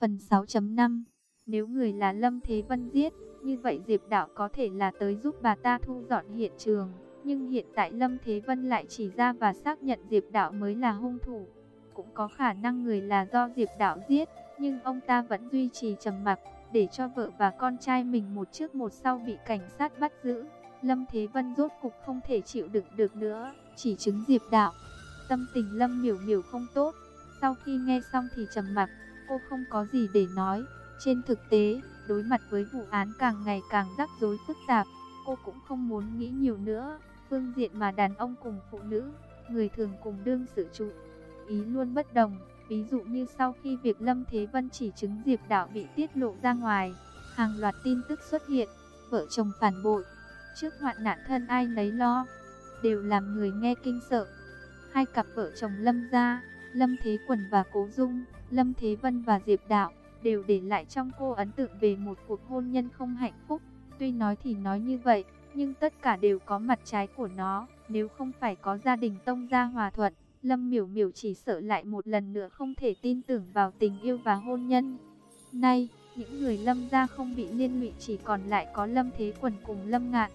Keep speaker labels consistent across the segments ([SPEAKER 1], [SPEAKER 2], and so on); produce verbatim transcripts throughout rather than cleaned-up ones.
[SPEAKER 1] Phần sáu chấm năm. Nếu người là Lâm Thế Vân giết, như vậy Diệp Đạo có thể là tới giúp bà ta thu dọn hiện trường. Nhưng hiện tại Lâm Thế Vân lại chỉ ra và xác nhận Diệp Đạo mới là hung thủ. Cũng có khả năng người là do Diệp Đạo giết, nhưng ông ta vẫn duy trì trầm mặc, để cho vợ và con trai mình một trước một sau bị cảnh sát bắt giữ. Lâm Thế Vân rốt cục không thể chịu đựng được nữa, chỉ chứng Diệp Đạo. Tâm tình Lâm Miểu Miểu không tốt, sau khi nghe xong thì trầm mặc, cô không có gì để nói. Trên thực tế, đối mặt với vụ án càng ngày càng rắc rối phức tạp, cô cũng không muốn nghĩ nhiều nữa. Phương diện mà đàn ông cùng phụ nữ, người thường cùng đương sự chú ý luôn bất đồng. Ví dụ như sau khi việc Lâm Thế Vân chỉ chứng Diệp Đạo bị tiết lộ ra ngoài, hàng loạt tin tức xuất hiện, vợ chồng phản bội, trước hoạn nạn thân ai nấy lo, đều làm người nghe kinh sợ. Hai cặp vợ chồng Lâm gia, Lâm Thế Quần và Cố Dung, Lâm Thế Vân và Diệp Đạo, đều để lại trong cô ấn tượng về một cuộc hôn nhân không hạnh phúc. Tuy nói thì nói như vậy, nhưng tất cả đều có mặt trái của nó. Nếu không phải có gia đình tông gia hòa thuận, Lâm Miểu Miểu chỉ sợ lại một lần nữa không thể tin tưởng vào tình yêu và hôn nhân. Nay, những người Lâm gia không bị liên lụy, chỉ còn lại có Lâm Thế Quần cùng Lâm Ngạn.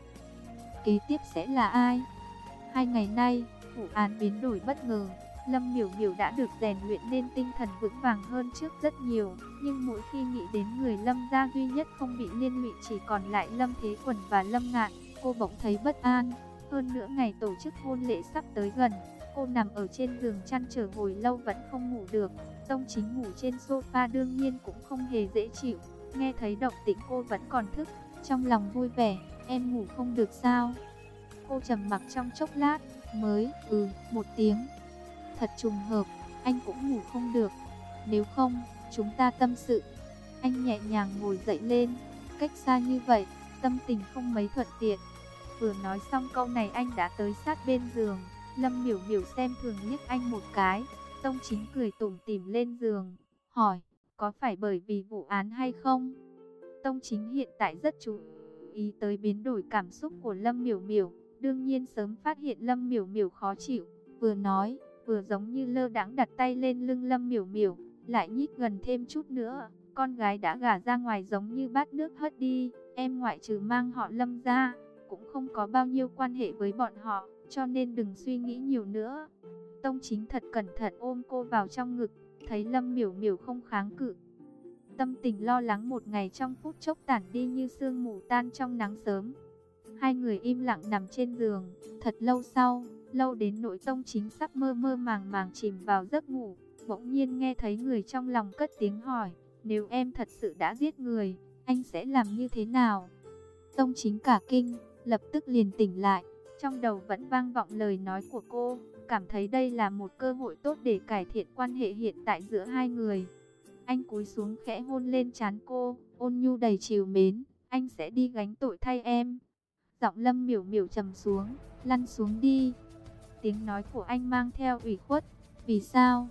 [SPEAKER 1] Kế tiếp sẽ là ai? Hai ngày nay, vụ án biến đổi bất ngờ. Lâm Miểu Miểu đã được rèn luyện nên tinh thần vững vàng hơn trước rất nhiều. Nhưng mỗi khi nghĩ đến người Lâm gia duy nhất không bị liên lụy chỉ còn lại Lâm Thế Quần và Lâm Ngạn, cô bỗng thấy bất an. Hơn nữa ngày tổ chức hôn lễ sắp tới gần, cô nằm ở trên giường chăn trở hồi lâu vẫn không ngủ được. Tông Chính ngủ trên sofa đương nhiên cũng không hề dễ chịu. Nghe thấy động tĩnh cô vẫn còn thức, trong lòng vui vẻ. Em ngủ không được sao? Cô trầm mặc trong chốc lát, mới ừ một tiếng. Thật trùng hợp, anh cũng ngủ không được. Nếu không, chúng ta tâm sự. Anh nhẹ nhàng ngồi dậy lên. Cách xa như vậy, tâm tình không mấy thuận tiện. Vừa nói xong câu này anh đã tới sát bên giường. Lâm Miểu Miểu xem thường liếc anh một cái. Tông Chính cười tủm tỉm lên giường, hỏi, có phải bởi vì vụ án hay không? Tông Chính hiện tại rất chú ý tới biến đổi cảm xúc của Lâm Miểu Miểu. Đương nhiên sớm phát hiện Lâm Miểu Miểu khó chịu. Vừa nói, vừa giống như lơ đãng đặt tay lên lưng Lâm Miểu Miểu, lại nhích gần thêm chút nữa. Con gái đã gả ra ngoài giống như bát nước hất đi. Em ngoại trừ mang họ Lâm ra, cũng không có bao nhiêu quan hệ với bọn họ, cho nên đừng suy nghĩ nhiều nữa. Tông Chính thật cẩn thận ôm cô vào trong ngực, thấy Lâm Miểu Miểu không kháng cự. Tâm tình lo lắng một ngày trong phút chốc tản đi như sương mù tan trong nắng sớm. Hai người im lặng nằm trên giường, thật lâu sau, lâu đến nỗi Tông Chính sắp mơ mơ màng màng chìm vào giấc ngủ. Bỗng nhiên nghe thấy người trong lòng cất tiếng hỏi, nếu em thật sự đã giết người, anh sẽ làm như thế nào? Tông Chính cả kinh, lập tức liền tỉnh lại, trong đầu vẫn vang vọng lời nói của cô, cảm thấy đây là một cơ hội tốt để cải thiện quan hệ hiện tại giữa hai người. Anh cúi xuống khẽ hôn lên trán cô, ôn nhu đầy trìu mến, anh sẽ đi gánh tội thay em. Giọng Lâm Miểu Miểu trầm xuống, lăn xuống đi. Tiếng nói của anh mang theo ủy khuất, vì sao?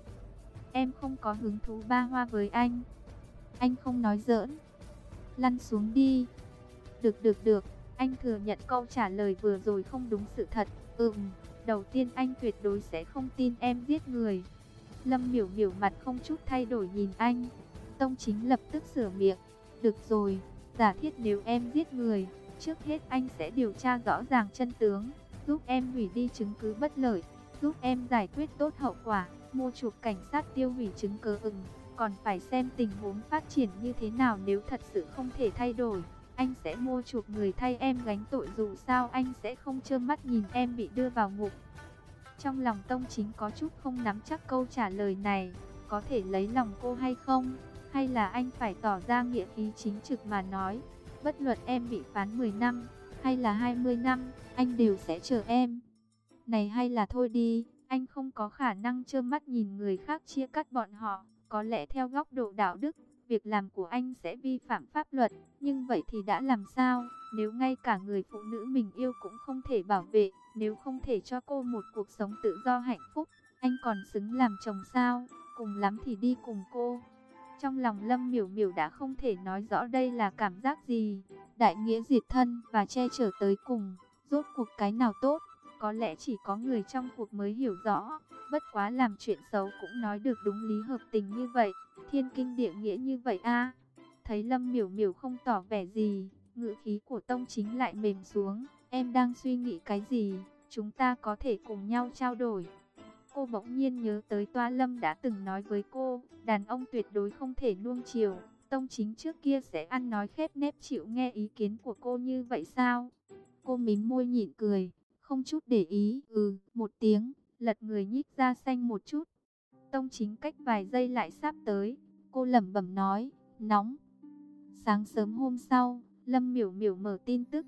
[SPEAKER 1] Em không có hứng thú ba hoa với anh. Anh không nói giỡn. Lăn xuống đi. Được được được, anh thừa nhận câu trả lời vừa rồi không đúng sự thật. Ừm, đầu tiên anh tuyệt đối sẽ không tin em giết người. Lâm Miểu Miểu mặt không chút thay đổi nhìn anh. Tông Chính lập tức sửa miệng. Được rồi, giả thiết nếu em giết người, trước hết anh sẽ điều tra rõ ràng chân tướng, giúp em hủy đi chứng cứ bất lợi, giúp em giải quyết tốt hậu quả, mua chuộc cảnh sát tiêu hủy chứng cứ. Ừm, còn phải xem tình huống phát triển như thế nào. Nếu thật sự không thể thay đổi, anh sẽ mua chuộc người thay em gánh tội, dù sao anh sẽ không trơ mắt nhìn em bị đưa vào ngục. Trong lòng Tông Chính có chút không nắm chắc câu trả lời này, có thể lấy lòng cô hay không, hay là anh phải tỏ ra nghĩa khí chính trực mà nói, bất luận em bị phán mười năm, hay là hai mươi năm, anh đều sẽ chờ em. Này hay là thôi đi, anh không có khả năng trơ mắt nhìn người khác chia cắt bọn họ, có lẽ theo góc độ đạo đức, việc làm của anh sẽ vi phạm pháp luật, nhưng vậy thì đã làm sao, nếu ngay cả người phụ nữ mình yêu cũng không thể bảo vệ, nếu không thể cho cô một cuộc sống tự do hạnh phúc, anh còn xứng làm chồng sao, cùng lắm thì đi cùng cô. Trong lòng Lâm Miểu Miểu đã không thể nói rõ đây là cảm giác gì, đại nghĩa diệt thân và che chở tới cùng, rốt cuộc cái nào tốt. có lẽ chỉ có người trong cuộc mới hiểu rõ. Bất quá làm chuyện xấu cũng nói được đúng lý hợp tình như vậy, thiên kinh địa nghĩa như vậy a. Thấy Lâm Miểu Miểu không tỏ vẻ gì, ngữ khí của Tông Chính lại mềm xuống. Em đang suy nghĩ cái gì? Chúng ta có thể cùng nhau trao đổi. Cô bỗng nhiên nhớ tới Toa Lâm đã từng nói với cô, đàn ông tuyệt đối không thể nuông chiều. Tông Chính trước kia sẽ ăn nói khép nép chịu nghe ý kiến của cô như vậy sao? Cô mím môi nhịn cười, không chút để ý, ừ, một tiếng, lật người nhích ra xanh một chút. Tông Chính cách vài giây lại sắp tới, cô lẩm bẩm nói, nóng. Sáng sớm hôm sau, Lâm Miểu Miểu mở tin tức,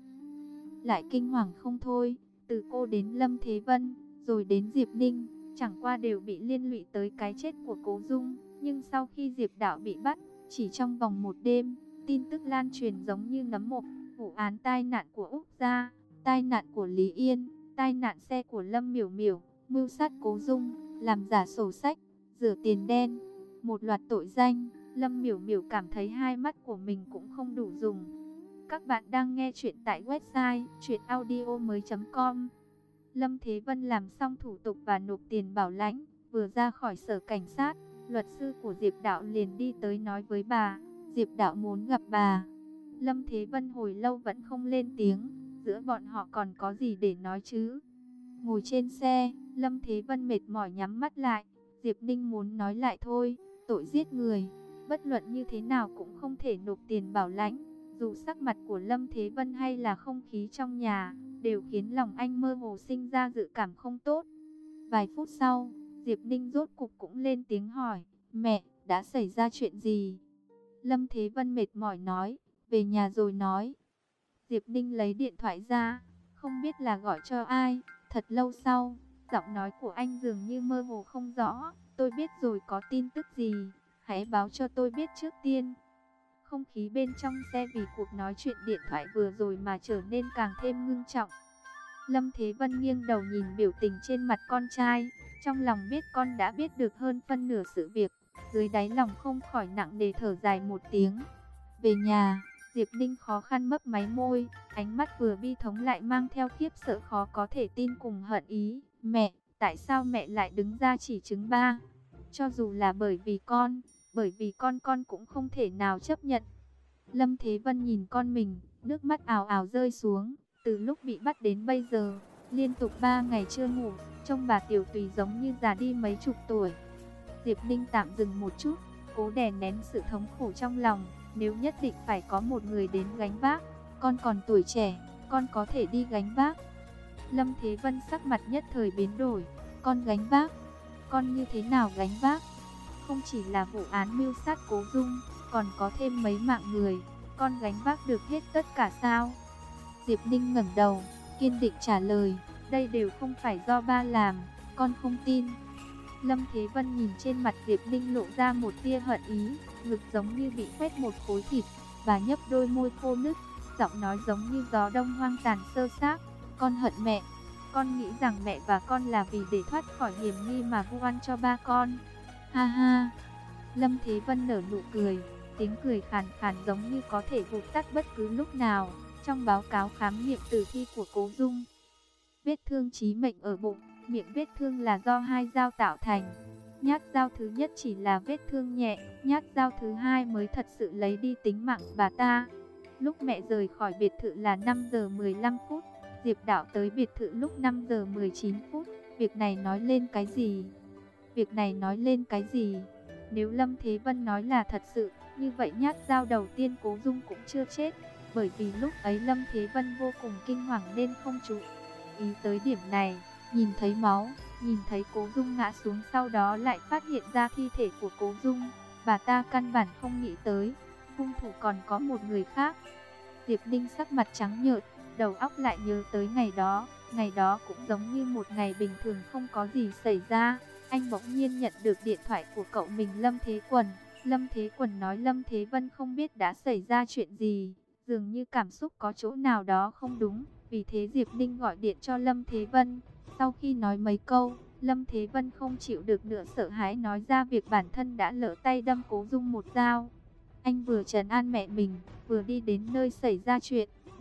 [SPEAKER 1] lại kinh hoàng không thôi, từ cô đến Lâm Thế Vân, rồi đến Diệp Ninh, chẳng qua đều bị liên lụy tới cái chết của Cố Dung. Nhưng sau khi Diệp Đạo bị bắt, chỉ trong vòng một đêm, tin tức lan truyền giống như nấm mộc. Vụ án tai nạn của Úc Gia, tai nạn của Lý Yên, tai nạn xe của Lâm Miểu Miểu, mưu sát Cố Dung, làm giả sổ sách, rửa tiền đen, một loạt tội danh. Lâm Miểu Miểu cảm thấy hai mắt của mình cũng không đủ dùng. Các bạn đang nghe chuyện tại website truyện audio mới chấm com. Lâm Thế Vân làm xong thủ tục và nộp tiền bảo lãnh, vừa ra khỏi sở cảnh sát, luật sư của Diệp Đạo liền đi tới nói với bà, Diệp Đạo muốn gặp bà. Lâm Thế Vân hồi lâu vẫn không lên tiếng, giữa bọn họ còn có gì để nói chứ? Ngồi trên xe, Lâm Thế Vân mệt mỏi nhắm mắt lại, Diệp Ninh muốn nói lại thôi, tội giết người, bất luận như thế nào cũng không thể nộp tiền bảo lãnh. Dù sắc mặt của Lâm Thế Vân hay là không khí trong nhà, đều khiến lòng anh mơ hồ sinh ra dự cảm không tốt. Vài phút sau, Diệp Ninh rốt cục cũng lên tiếng hỏi, mẹ, đã xảy ra chuyện gì? Lâm Thế Vân mệt mỏi nói, về nhà rồi nói. Diệp Ninh lấy điện thoại ra, không biết là gọi cho ai. Thật lâu sau, giọng nói của anh dường như mơ hồ không rõ. Tôi biết rồi, có tin tức gì, hãy báo cho tôi biết trước tiên. Không khí bên trong xe vì cuộc nói chuyện điện thoại vừa rồi mà trở nên càng thêm ngưng trọng. Lâm Thế Vân nghiêng đầu nhìn biểu tình trên mặt con trai, trong lòng biết con đã biết được hơn phân nửa sự việc, dưới đáy lòng không khỏi nặng nề thở dài một tiếng. Về nhà, Diệp Ninh khó khăn mấp máy môi, ánh mắt vừa bi thống lại mang theo khiếp sợ khó có thể tin cùng hận ý. Mẹ, tại sao mẹ lại đứng ra chỉ trích ba? Cho dù là bởi vì con, bởi vì con con cũng không thể nào chấp nhận. Lâm Thế Vân nhìn con mình, nước mắt ào ào rơi xuống. Từ lúc bị bắt đến bây giờ, liên tục ba ngày chưa ngủ, trông bà Tiểu Tùy giống như già đi mấy chục tuổi. Diệp Ninh tạm dừng một chút, cố đè nén sự thống khổ trong lòng. Nếu nhất định phải có một người đến gánh vác, con còn tuổi trẻ, con có thể đi gánh vác. Lâm Thế Vân sắc mặt nhất thời biến đổi, con gánh vác, con như thế nào gánh vác? Không chỉ là vụ án mưu sát Cố Dung, còn có thêm mấy mạng người, con gánh vác được hết tất cả sao? Diệp Ninh ngẩng đầu, kiên định trả lời, đây đều không phải do ba làm, con không tin. Lâm Thế Vân nhìn trên mặt Diệp Ninh lộ ra một tia hận ý, ngực giống như bị khoét một khối thịt, và nhấp đôi môi khô nứt, giọng nói giống như gió đông hoang tàn sơ xác, con hận mẹ, con nghĩ rằng mẹ và con là vì để thoát khỏi hiểm nghi mà vu oan cho ba con. Ha ha. Lâm Thế Vân nở nụ cười, tiếng cười khàn khàn giống như có thể vụt tắt bất cứ lúc nào. Trong báo cáo khám nghiệm tử thi của Cố Dung, vết thương chí mệnh ở bụng, miệng vết thương là do hai dao tạo thành. Nhát dao thứ nhất chỉ là vết thương nhẹ, nhát dao thứ hai mới thật sự lấy đi tính mạng bà ta. Lúc mẹ rời khỏi biệt thự là năm giờ mười lăm phút, Diệp Đạo tới biệt thự lúc năm giờ mười chín phút. Việc này nói lên cái gì? Việc này nói lên cái gì? Nếu Lâm Thế Vân nói là thật sự, như vậy nhát dao đầu tiên Cố Dung cũng chưa chết. Bởi vì lúc ấy Lâm Thế Vân vô cùng kinh hoàng nên không chú ý tới điểm này. Nhìn thấy máu, nhìn thấy Cố Dung ngã xuống, sau đó lại phát hiện ra thi thể của Cố Dung, bà ta căn bản không nghĩ tới hung thủ còn có một người khác. Diệp Ninh sắc mặt trắng nhợt, đầu óc lại nhớ tới ngày đó. Ngày đó cũng giống như một ngày bình thường không có gì xảy ra. Anh bỗng nhiên nhận được điện thoại của cậu mình Lâm Thế Quần. Lâm Thế Quần nói Lâm Thế Vân không biết đã xảy ra chuyện gì, dường như cảm xúc có chỗ nào đó không đúng. Vì thế Diệp Ninh gọi điện cho Lâm Thế Vân. Sau khi nói mấy câu, Lâm Thế Vân không chịu được nữa, sợ hãi nói ra việc bản thân đã lỡ tay đâm Cố Dung một dao. Anh vừa trấn an mẹ mình, vừa đi đến nơi xảy ra chuyện.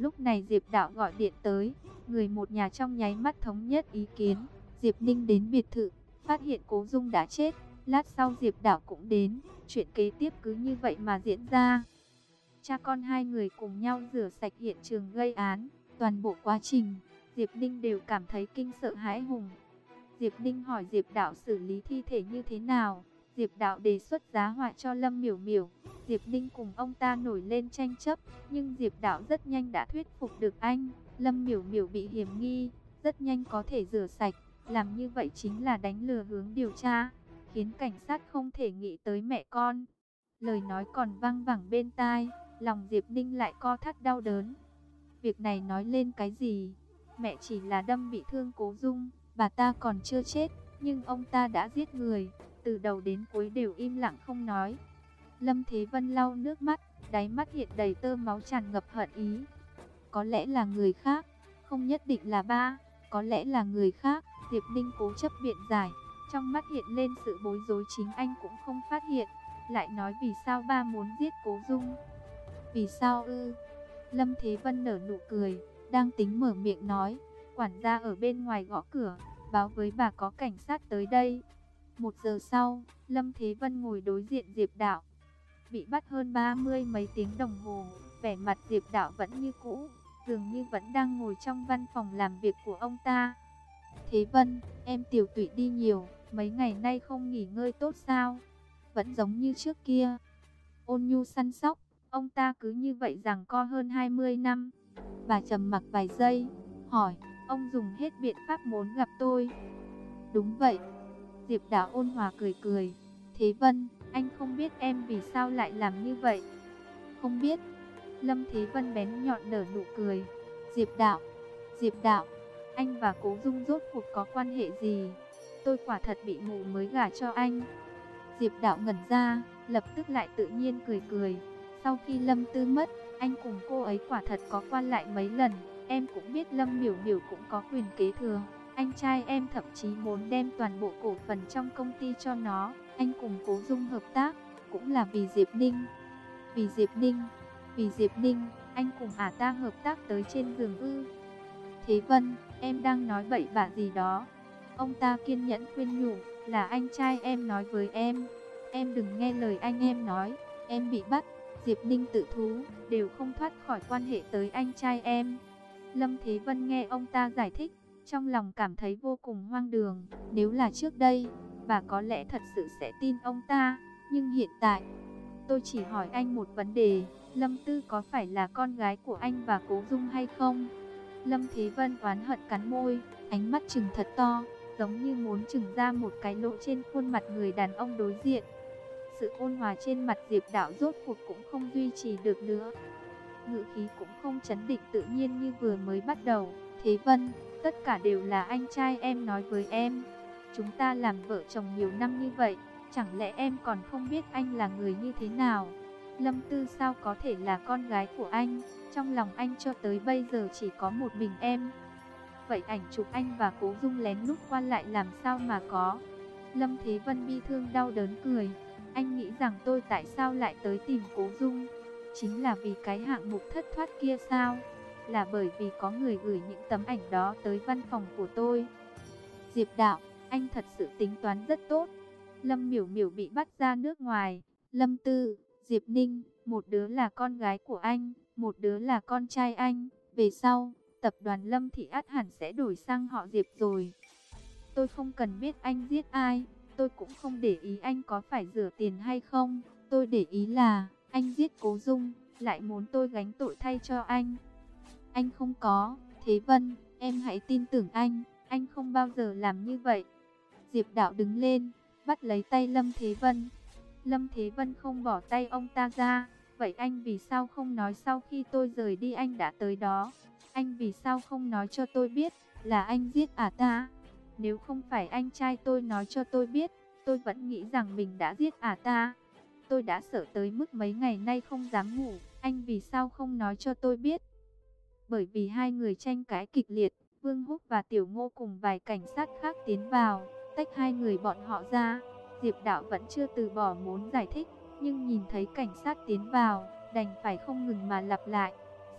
[SPEAKER 1] Lúc này Diệp Đạo gọi điện tới, người một nhà trong nháy mắt thống nhất ý kiến. Diệp Ninh đến biệt thự, phát hiện Cố Dung đã chết. Lát sau Diệp Đạo cũng đến, chuyện kế tiếp cứ như vậy mà diễn ra. Cha con hai người cùng nhau rửa sạch hiện trường gây án. Toàn bộ quá trình, Diệp Ninh đều cảm thấy kinh sợ hãi hùng. Diệp Ninh hỏi Diệp Đạo xử lý thi thể như thế nào. Diệp Đạo đề xuất giá họa cho Lâm Miểu Miểu. Diệp Ninh cùng ông ta nổi lên tranh chấp, nhưng Diệp Đạo rất nhanh đã thuyết phục được anh. Lâm Miểu Miểu bị hiểm nghi, rất nhanh có thể rửa sạch. Làm như vậy chính là đánh lừa hướng điều tra, khiến cảnh sát không thể nghĩ tới mẹ con. Lời nói còn vang vẳng bên tai, lòng Diệp Ninh lại co thắt đau đớn. Việc này nói lên cái gì? Mẹ chỉ là đâm bị thương Cố Dung, bà ta còn chưa chết, nhưng ông ta đã giết người. Từ đầu đến cuối đều im lặng không nói. Lâm Thế Vân lau nước mắt, đáy mắt hiện đầy tơ máu tràn ngập hận ý. Có lẽ là người khác, không nhất định là ba, có lẽ là người khác. Diệp Ninh cố chấp biện giải, trong mắt hiện lên sự bối rối, chính anh cũng không phát hiện. Lại nói vì sao ba muốn giết Cố Dung? Vì sao ư? Lâm Thế Vân nở nụ cười, đang tính mở miệng nói, quản gia ở bên ngoài gõ cửa, báo với bà có cảnh sát tới đây. Một giờ sau, Lâm Thế Vân ngồi đối diện Diệp Đạo. Bị bắt hơn ba mươi mấy tiếng đồng hồ, vẻ mặt Diệp Đạo vẫn như cũ, dường như vẫn đang ngồi trong văn phòng làm việc của ông ta. Thế Vân, em tiểu tụy đi nhiều, mấy ngày nay không nghỉ ngơi tốt sao? Vẫn giống như trước kia. Ôn nhu săn sóc, ông ta cứ như vậy giằng co hơn hai mươi năm. Bà trầm mặc vài giây, hỏi, ông dùng hết biện pháp muốn gặp tôi? Đúng vậy. Diệp Đạo ôn hòa cười cười. Thế Vân, anh không biết em vì sao lại làm như vậy? Không biết. Lâm Thế Vân bén nhọn nở nụ cười. Diệp Đạo, Diệp Đạo, anh và Cố Dung rốt cuộc có quan hệ gì? Tôi quả thật bị mù mới gả cho anh. Diệp Đạo ngẩn ra, lập tức lại tự nhiên cười cười. Sau khi Lâm Tư mất, anh cùng cô ấy quả thật có qua lại mấy lần. Em cũng biết Lâm Miểu Miểu cũng có quyền kế thừa. Anh trai em thậm chí muốn đem toàn bộ cổ phần trong công ty cho nó. Anh cùng Cố Dung hợp tác, cũng là vì Diệp Ninh. Vì Diệp Ninh, vì Diệp Ninh, anh cùng ả ta hợp tác tới trên giường ư? Thế Vân, em đang nói bậy bạ gì đó. Ông ta kiên nhẫn khuyên nhủ, là anh trai em nói với em. Em đừng nghe lời anh em nói, em bị bắt, Diệp Ninh tự thú, đều không thoát khỏi quan hệ tới anh trai em. Lâm Thế Vân nghe ông ta giải thích, trong lòng cảm thấy vô cùng hoang đường. Nếu là trước đây, bà có lẽ thật sự sẽ tin ông ta, nhưng hiện tại, tôi chỉ hỏi anh một vấn đề, Lâm Tư có phải là con gái của anh và Cố Dung hay không? Lâm Thế Vân oán hận cắn môi, ánh mắt trừng thật to, giống như muốn trừng ra một cái lỗ trên khuôn mặt người đàn ông đối diện. Sự ôn hòa trên mặt Diệp Đạo rốt cuộc cũng không duy trì được nữa. Ngữ khí cũng không trấn định tự nhiên như vừa mới bắt đầu. Thế Vân, tất cả đều là anh trai em nói với em. Chúng ta làm vợ chồng nhiều năm như vậy, chẳng lẽ em còn không biết anh là người như thế nào? Lâm Tư sao có thể là con gái của anh? Trong lòng anh cho tới bây giờ chỉ có một mình em. Vậy ảnh chụp anh và Cố Dung lén lút qua lại làm sao mà có? Lâm Thế Vân bi thương đau đớn cười. Anh nghĩ rằng tôi tại sao lại tới tìm Cố Dung? Chính là vì cái hạng mục thất thoát kia sao? Là bởi vì có người gửi những tấm ảnh đó tới văn phòng của tôi. Diệp Đạo, anh thật sự tính toán rất tốt. Lâm Miểu Miểu bị bắt ra nước ngoài. Lâm Tư, Diệp Ninh, một đứa là con gái của anh, một đứa là con trai anh. Về sau, tập đoàn Lâm Thị ắt hẳn sẽ đổi sang họ Diệp rồi. Tôi không cần biết anh giết ai, tôi cũng không để ý anh có phải rửa tiền hay không. Tôi để ý là, anh giết Cố Dung, lại muốn tôi gánh tội thay cho anh. Anh không có, Thế Vân, em hãy tin tưởng anh, anh không bao giờ làm như vậy. Diệp Đạo đứng lên, bắt lấy tay Lâm Thế Vân. Lâm Thế Vân không bỏ tay ông ta ra. Vậy anh vì sao không nói sau khi tôi rời đi anh đã tới đó? Anh vì sao không nói cho tôi biết là anh giết ả ta? Nếu không phải anh trai tôi nói cho tôi biết, tôi vẫn nghĩ rằng mình đã giết ả ta. Tôi đã sợ tới mức mấy ngày nay không dám ngủ. Anh vì sao không nói cho tôi biết? Bởi vì hai người tranh cãi kịch liệt, Vương Húc và Tiểu Ngô cùng vài cảnh sát khác tiến vào, tách hai người bọn họ ra. Diệp Đạo vẫn chưa từ bỏ muốn giải thích, nhưng nhìn thấy cảnh sát tiến vào, đành phải không ngừng mà lặp lại.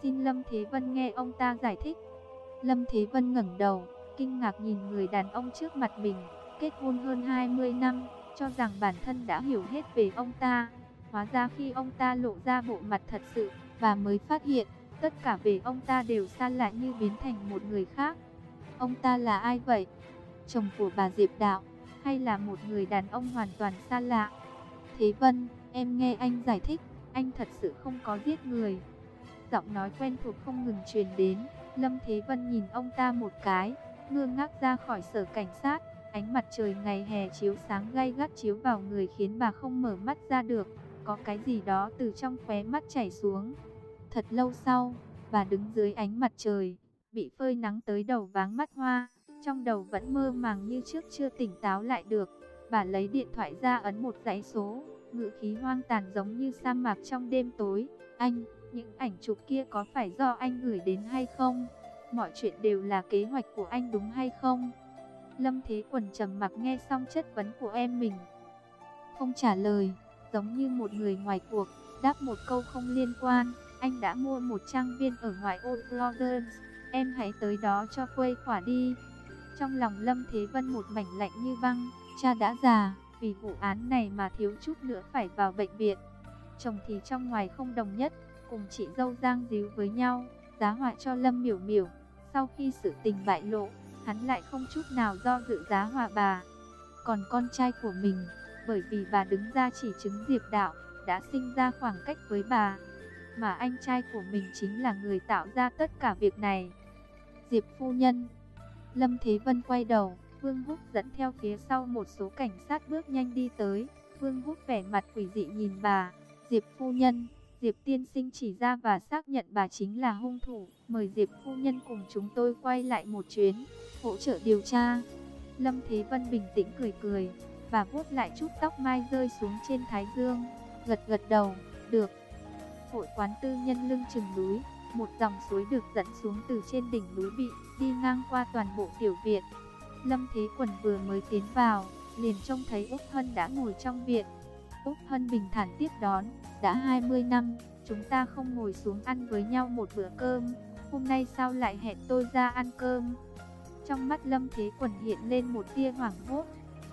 [SPEAKER 1] Xin Lâm Thế Vân nghe ông ta giải thích. Lâm Thế Vân ngẩng đầu, kinh ngạc nhìn người đàn ông trước mặt mình, kết hôn hơn hai mươi năm, cho rằng bản thân đã hiểu hết về ông ta. Hóa ra khi ông ta lộ ra bộ mặt thật sự, bà mới phát hiện, tất cả về ông ta đều xa lạ như biến thành một người khác. Ông ta là ai vậy? Chồng của bà Diệp Đạo, hay là một người đàn ông hoàn toàn xa lạ? Thế Vân, em nghe anh giải thích, anh thật sự không có giết người. Giọng nói quen thuộc không ngừng truyền đến. Lâm Thế Vân nhìn ông ta một cái, ngơ ngác ra khỏi sở cảnh sát. Ánh mặt trời ngày hè chiếu sáng gay gắt chiếu vào người khiến bà không mở mắt ra được. Có cái gì đó từ trong khóe mắt chảy xuống. Thật lâu sau, bà đứng dưới ánh mặt trời, bị phơi nắng tới đầu váng mắt hoa, trong đầu vẫn mơ màng như trước, chưa tỉnh táo lại được. Bà lấy điện thoại ra ấn một dãy số, ngữ khí hoang tàn giống như sa mạc trong đêm tối. Anh, những ảnh chụp kia có phải do anh gửi đến hay không? Mọi chuyện đều là kế hoạch của anh đúng hay không? Lâm Thế Quần trầm mặc nghe xong chất vấn của em mình, không trả lời, giống như một người ngoài cuộc, đáp một câu không liên quan. Anh đã mua một trang viên ở ngoài ô Florence, em hãy tới đó cho khuây khỏa đi. Trong lòng Lâm Thế Vân một mảnh lạnh như băng, cha đã già, vì vụ án này mà thiếu chút nữa phải vào bệnh viện. Chồng thì trong ngoài không đồng nhất, cùng chị dâu giang díu với nhau, giá họa cho Lâm Miểu Miểu. Sau khi sự tình bại lộ, hắn lại không chút nào do dự giá họa bà. Còn con trai của mình, bởi vì bà đứng ra chỉ chứng Diệp Đạo, đã sinh ra khoảng cách với bà. Mà anh trai của mình chính là người tạo ra tất cả việc này. Diệp phu nhân. Lâm Thế Vân quay đầu, Vương Húc dẫn theo phía sau một số cảnh sát bước nhanh đi tới. Vương Húc vẻ mặt quỷ dị nhìn bà. Diệp phu nhân, Diệp tiên sinh chỉ ra và xác nhận bà chính là hung thủ. Mời Diệp phu nhân cùng chúng tôi quay lại một chuyến, hỗ trợ điều tra. Lâm Thế Vân bình tĩnh cười cười, bà vuốt lại chút tóc mai rơi xuống trên thái dương, gật gật đầu, được. Hội quán tư nhân lưng chừng núi, một dòng suối được dẫn xuống từ trên đỉnh núi bị đi ngang qua toàn bộ tiểu viện. Lâm Thế Quần vừa mới tiến vào, liền trông thấy Úc Hân đã ngồi trong viện. Úc Hân bình thản tiếp đón, đã hai mươi năm, chúng ta không ngồi xuống ăn với nhau một bữa cơm, hôm nay sao lại hẹn tôi ra ăn cơm? Trong mắt Lâm Thế Quần hiện lên một tia hoảng hốt,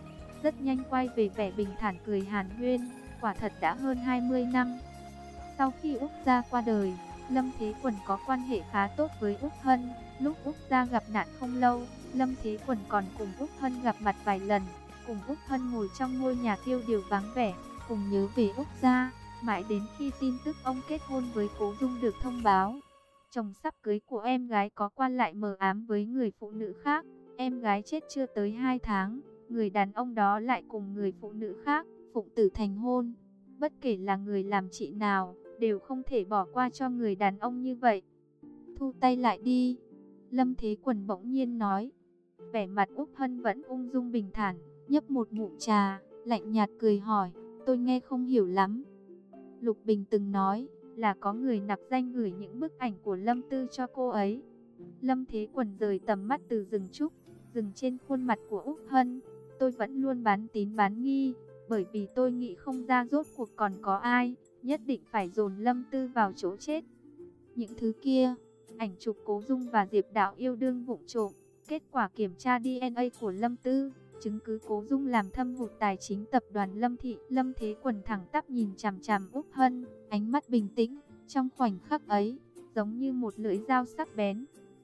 [SPEAKER 1] rất nhanh quay về vẻ bình thản cười hàn huyên, quả thật đã hơn hai mươi năm. Sau khi Úc Gia qua đời, Lâm Thế Quần có quan hệ khá tốt với Úc Hân. Lúc Úc Gia gặp nạn không lâu, Lâm Thế Quần còn cùng Úc Hân gặp mặt vài lần, cùng Úc Hân ngồi trong ngôi nhà tiêu điều vắng vẻ, cùng nhớ về Úc Gia, mãi đến khi tin tức ông kết hôn với Cố Dung được thông báo. Chồng sắp cưới của em gái có quan lại mờ ám với người phụ nữ khác, em gái chết chưa tới hai tháng, người đàn ông đó lại cùng người phụ nữ khác, phụng tử thành hôn. Bất kể là người làm chị nào, đều không thể bỏ qua cho người đàn ông như vậy. Thu tay lại đi, Lâm Thế Quần bỗng nhiên nói. Vẻ mặt Úc Hân vẫn ung dung bình thản, nhấp một ngụm trà, lạnh nhạt cười hỏi, tôi nghe không hiểu lắm. Lục Bình từng nói là có người nặc danh gửi những bức ảnh của Lâm Tư cho cô ấy. Lâm Thế Quần rời tầm mắt từ rừng trúc, dừng trên khuôn mặt của Úc Hân. Tôi vẫn luôn bán tín bán nghi, bởi vì tôi nghĩ không ra rốt cuộc còn có ai, nhất định phải dồn Lâm Tư vào chỗ chết. Những thứ kia, ảnh chụp Cố Dung và Diệp Đạo yêu đương vụng trộm, kết quả kiểm tra đê en a của Lâm Tư, chứng cứ Cố Dung làm thâm hụt tài chính tập đoàn Lâm Thị. Lâm Thế Quần thẳng tắp nhìn chằm chằm Úc Hân, ánh mắt bình tĩnh, trong khoảnh khắc ấy, giống như một lưỡi dao sắc bén.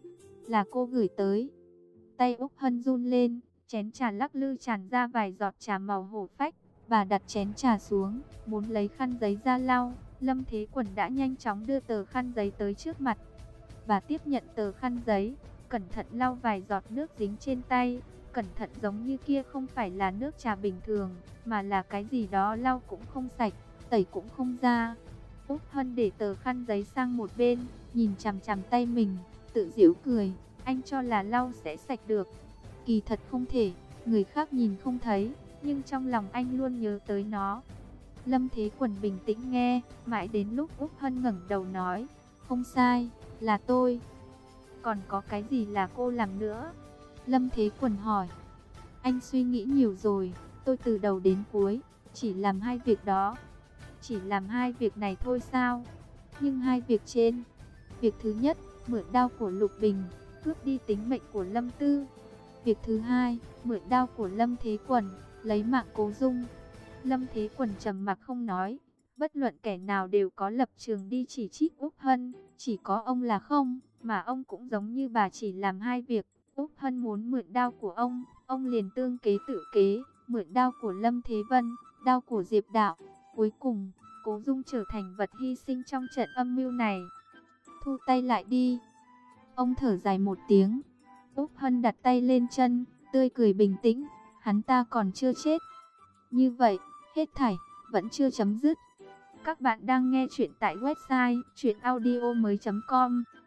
[SPEAKER 1] Là cô gửi tới. Tay Úc Hân run lên, chén trà lắc lư tràn ra vài giọt trà màu hổ phách. Bà đặt chén trà xuống, muốn lấy khăn giấy ra lau. Lâm Thế Quần đã nhanh chóng đưa tờ khăn giấy tới trước mặt. Bà tiếp nhận tờ khăn giấy, cẩn thận lau vài giọt nước dính trên tay. Cẩn thận giống như kia không phải là nước trà bình thường, mà là cái gì đó lau cũng không sạch, tẩy cũng không ra. Úc Hân để tờ khăn giấy sang một bên, nhìn chằm chằm tay mình, tự giễu cười. Anh cho là lau sẽ sạch được, kỳ thật không thể, người khác nhìn không thấy, nhưng trong lòng anh luôn nhớ tới nó. Lâm Thế Quần bình tĩnh nghe, mãi đến lúc Úc Hân ngẩng đầu nói, không sai, là tôi. Còn có cái gì là cô làm nữa? Lâm Thế Quần hỏi. Anh suy nghĩ nhiều rồi, tôi từ đầu đến cuối, chỉ làm hai việc đó. Chỉ làm hai việc này thôi sao? Nhưng hai việc trên, Việc thứ nhất, mượn đao của Lục Bình, cướp đi tính mệnh của Lâm Tư. Việc thứ hai, mượn đao của Lâm Thế Quần, lấy mạng Cố Dung. Lâm Thế Quần trầm mặc không nói, bất luận kẻ nào đều có lập trường đi chỉ trích Úc Hân, chỉ có ông là không, mà ông cũng giống như bà chỉ làm hai việc. Úc Hân muốn mượn đao của ông, ông liền tương kế tự kế, mượn đao của Lâm Thế Vân, đao của Diệp Đạo. Cuối cùng, Cố Dung trở thành vật hy sinh trong trận âm mưu này. Thu tay lại đi. Ông thở dài một tiếng. Úc Hân đặt tay lên chân, tươi cười bình tĩnh, hắn ta còn chưa chết. Như vậy, hết thảy vẫn chưa chấm dứt. Các bạn đang nghe chuyện tại website truyện audio mới chấm com.